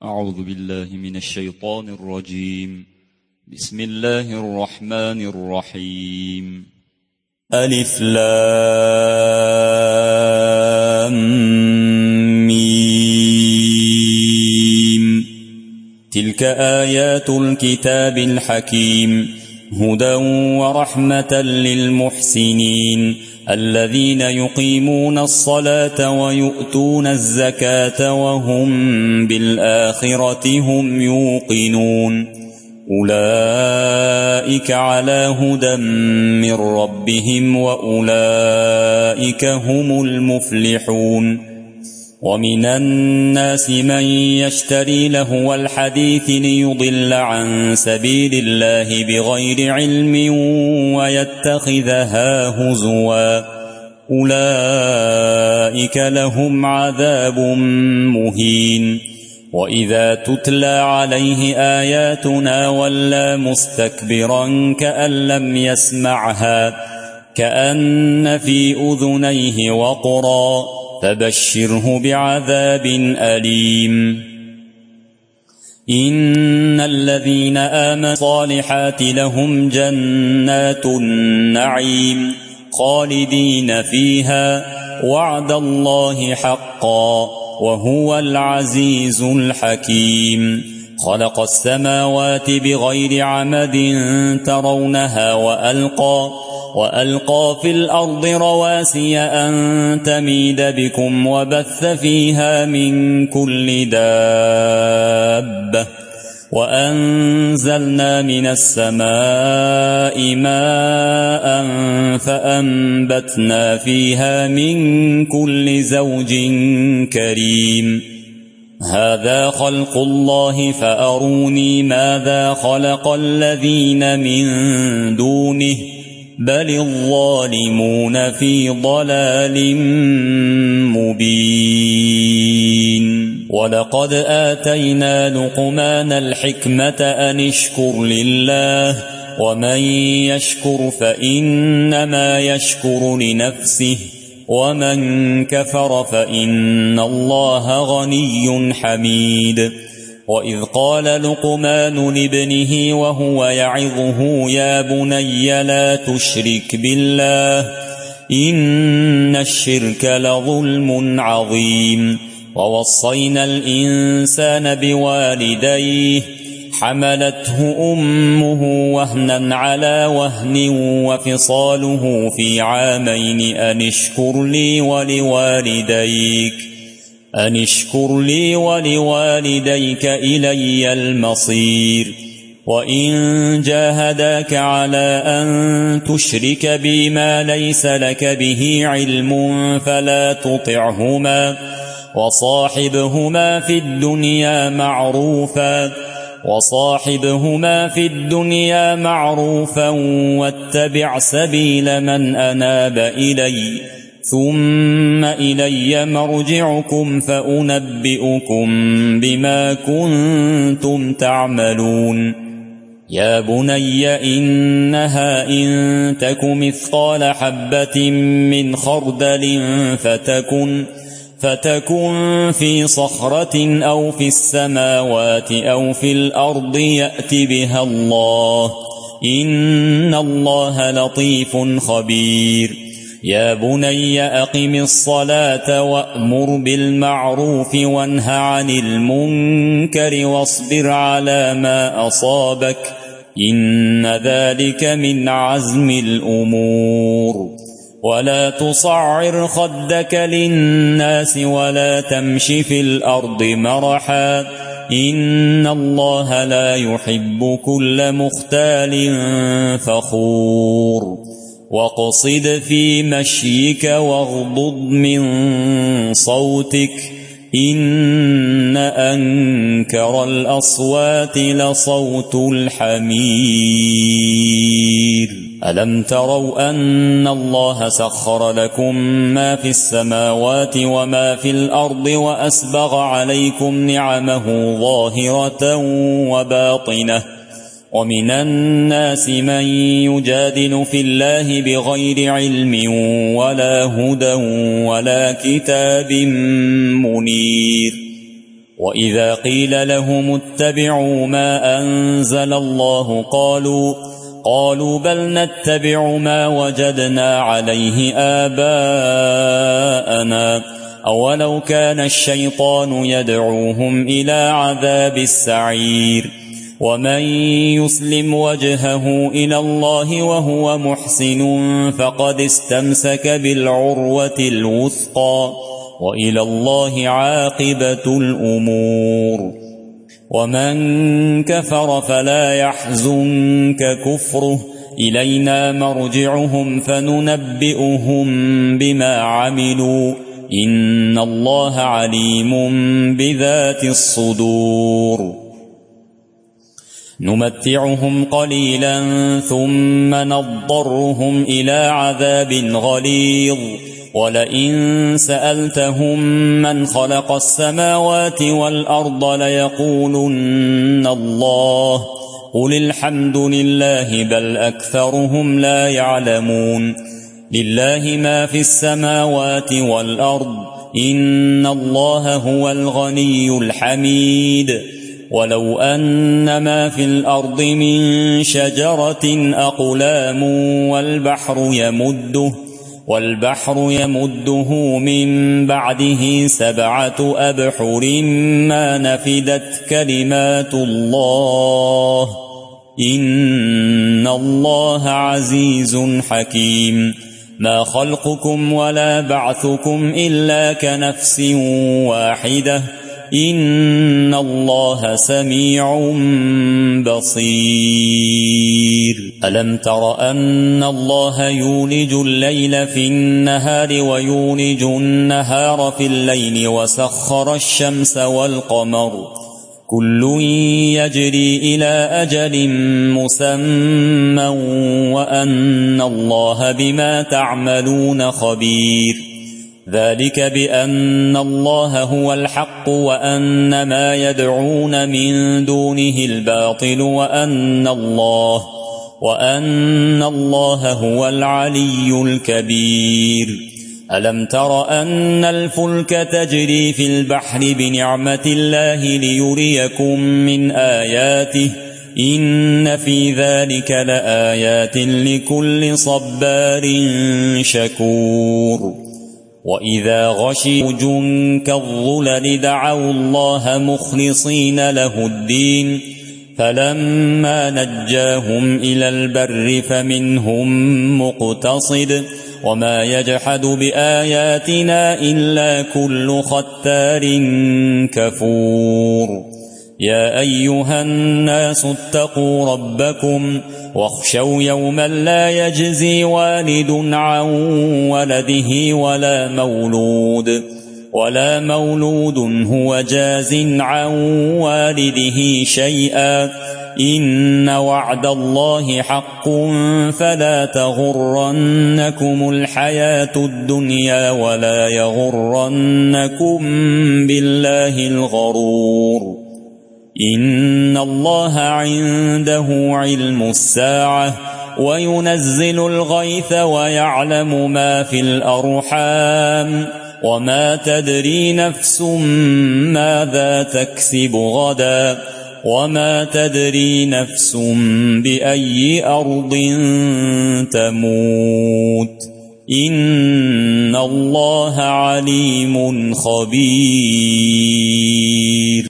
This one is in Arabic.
أعوذ بالله من الشيطان الرجيم. بسم الله الرحمن الرحيم. ألف لام ميم. تلك آيات الكتاب الحكيم، هدى ورحمة للمحسنين الذين يقيمون الصلاة ويؤتون الزكاة وهم بالآخرة هم يوقنون. أولئك على هدى من ربهم وأولئك هم المفلحون. ومن الناس من يشتري لهو الحديث ليضل عن سبيل الله بغير علم ويتخذها هزوا، أولئك لهم عذاب مهين. وإذا تتلى عليه آياتنا ولى مستكبرا كأن لم يسمعها، كأن في أذنيه وقرا، فبشره بعذاب أليم. إن الذين آمنوا الصالحات لهم جنات النعيم خالدين فيها، وعد الله حقا وهو العزيز الحكيم. خلق السماوات بغير عمد ترونها وألقى في الأرض رواسي أن تميد بكم وبث فيها من كل دابة، وأنزلنا من السماء ماء فأنبتنا فيها من كل زوج كريم. هذا خلق الله فأروني ماذا خلق الذين من دونه، بل الظالمون في ضلال مبين. ولقد آتينا لقمان الحكمة أن اشكر لله، ومن يشكر فإنما يشكر لنفسه، ومن كفر فإن الله غني حميد. وإذ قال لقمان لابنه وهو يعظه يا بني لا تشرك بالله إن الشرك لظلم عظيم. ووصينا الإنسان بوالديه حملته أمه وهنا على وهن وفصاله في عامين أن اشكر لي ولوالديك إلي المصير. وإن جاهداك على أن تشرك بي ما ليس لك به علم فلا تطعهما، وصاحبهما في الدنيا معروفا واتبع سبيل من أناب إلي، ثم إلي مرجعكم فأنبئكم بما كنتم تعملون. يا بني إنها إن تك مثقال حبة من خردل فتكن في صخرة أو في السماوات أو في الأرض يأت بها الله، إن الله لطيف خبير. يا بني أقم الصلاة وأمر بالمعروف وانه عن المنكر واصبر على ما أصابك، إن ذلك من عزم الأمور. ولا تصعر خدك للناس ولا تمش في الأرض مرحا، إن الله لا يحب كل مختال فخور. واقصد في مشيك واغضض من صوتك، إن أنكر الأصوات لصوت الحمير. ألم تروا أن الله سخر لكم ما في السماوات وما في الأرض وأسبغ عليكم نعمه ظاهرة وباطنة، ومن الناس من يجادل في الله بغير علم ولا هدى ولا كتاب منير. وإذا قيل لهم اتبعوا ما أنزل الله قالوا بل نتبع ما وجدنا عليه آباءنا أولو كان الشيطان يدعوهم إلى عذاب السعير ومن يسلم وجهه إلى الله وهو محسن فقد استمسك بالعروة الوثقى وإلى الله عاقبة الأمور ومن كفر فلا يحزنك كفره إلينا مرجعهم فننبئهم بما عملوا إن الله عليم بذات الصدور نمتعهم قليلا ثم نضطرهم إلى عذاب غليظ ولئن سألتهم من خلق السماوات والأرض ليقولن الله قل الحمد لله بل أكثرهم لا يعلمون لله ما في السماوات والأرض إن الله هو الغني الحميد ولو أن ما في الأرض من شجرة أقلام والبحر يمده من بعده 7 أبحر ما نفدت كلمات الله إن الله عزيز حكيم ما خلقكم ولا بعثكم إلا كنفس واحدة إن الله سميع بصير ألم تر أن الله يولج الليل في النهار ويولج النهار في الليل وسخر الشمس والقمر كل يجري إلى أجل مسمى وأن الله بما تعملون خبير ذلك بأن الله هو الحق وأن ما يدعون من دونه الباطل وأن الله هو العلي الكبير ألم تر أن الفلك تجري في البحر بنعمة الله ليريكم من آياته إن في ذلك لآيات لكل صبار شكور وإذا غشيوا كالظلل دعوا الله مخلصين له الدين فلما نجاهم إلى البر فمنهم مقتصد وما يجحد بآياتنا إلا كل ختار كفور يا أيها الناس اتقوا ربكم واخشوا يوما لا يجزي والد عن ولده ولا مولود هو جاز عن والده شيئا إن وعد الله حق فلا تغرنكم الحياة الدنيا ولا يغرنكم بالله الغرور إن الله عنده علم الساعة وينزل الغيث ويعلم ما في الأرحام وما تدري نفس ماذا تكسب غدا وما تدري نفس بأي أرض تموت إن الله عليم خبير